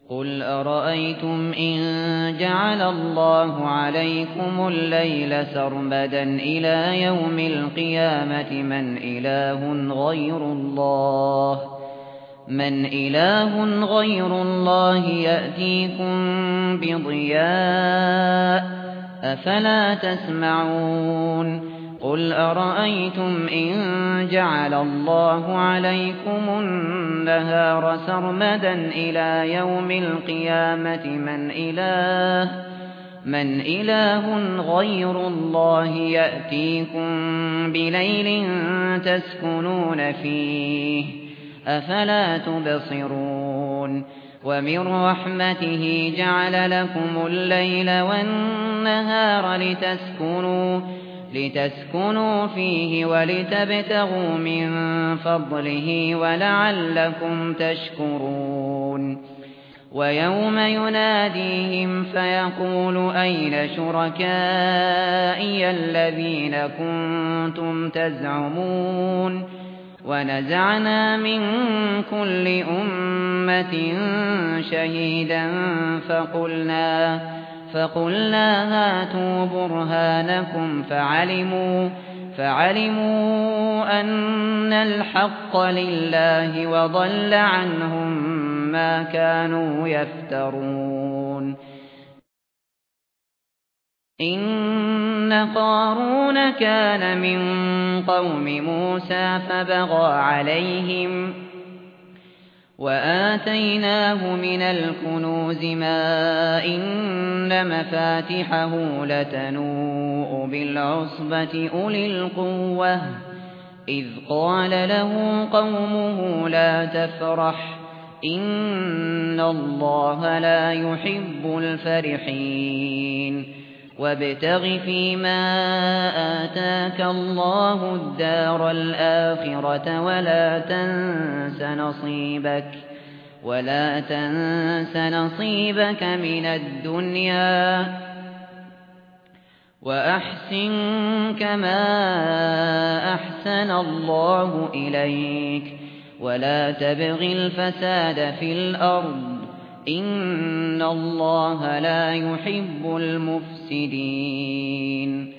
قُلْ أَرَأَيْتُمْ إِن جَعَلَ اللَّهُ عَلَيْكُمُ اللَّيْلَ سَرْمَدًا إِلَىٰ يَوْمِ الْقِيَامَةِ مَنْ إِلَٰهٌ غَيْرُ اللَّهِ يَأْتِيكُم بِضِيَاءٍ ۖ أَفَلَا تَسْمَعُونَ قُلْ أَرَأَيْتُمْ إِن جَعَلَ اللَّهُ عَلَيْكُمُ النَّهَارَ سَرْمَدًا إِلَىٰ يَوْمِ الْقِيَامَةِ مَنْ إِلَٰهٌ غَيْرُ اللَّهِ يَأْتِيكُم بِلَيْلٍ تَسْكُنُونَ فِيهِ ۖ أَفَلَا تُبْصِرُونَ وَمِن رَّحْمَتِهِ جَعَلَ لَكُمُ اللَّيْلَ وَالنَّهَارَ لِتَسْكُنُوا فِيهِ وَلِتَبْتَغُوا مِن فَضْلِهِ وَلَعَلَّكُمْ تَشْكُرُونَ وَيَوْمَ يُنَادِيهِمْ فَيَقُولُ أَيْنَ شُرَكَائِيَ الَّذِينَ كُنتُمْ تَزْعُمُونَ وَنَزَعْنَا مِن كُلِّ أُمَّةٍ شَهِيدًا فَقُلْنَا هَاتُوا بُرْهَانَكُمْ فَعَلِمُوا أَنَّ الْحَقَّ لِلَّهِ وَضَلَّ عَنْهُم مَّا كَانُوا يَفْتَرُونَ إِنَّ قَارُونَ كَانَ مِن قَوْمِ مُوسَىٰ فَبَغَىٰ عَلَيْهِمْ وَآتَيْنَاهُ مِنَ الْكُنُوزِ مَا إِنَّ مَفَاتِحَهُ لَتَنُوءُ بِالْعُصْبَةِ أُولِي الْقُوَّةِ إِذْ قَالَ لَهُ قَوْمُهُ لَا تَفْرَحْ إِنَّ اللَّهَ لَا يُحِبُّ الْفَرِحِينَ وَابْتَغِ فِيمَا آتَاكَ اللَّهُ الدَّارَ الْآخِرَةَ وَلَا تَنسَ نَصِيبَكَ مِنَ الدُّنْيَا وَأَحْسِن كَمَا أَحْسَنَ اللَّهُ إِلَيْكَ وَلَا تَبْغِ الْفَسَادَ فِي الْأَرْضِ إِنَّ اللَّهَ لَا يُحِبُّ الْمُفْسِدِينَ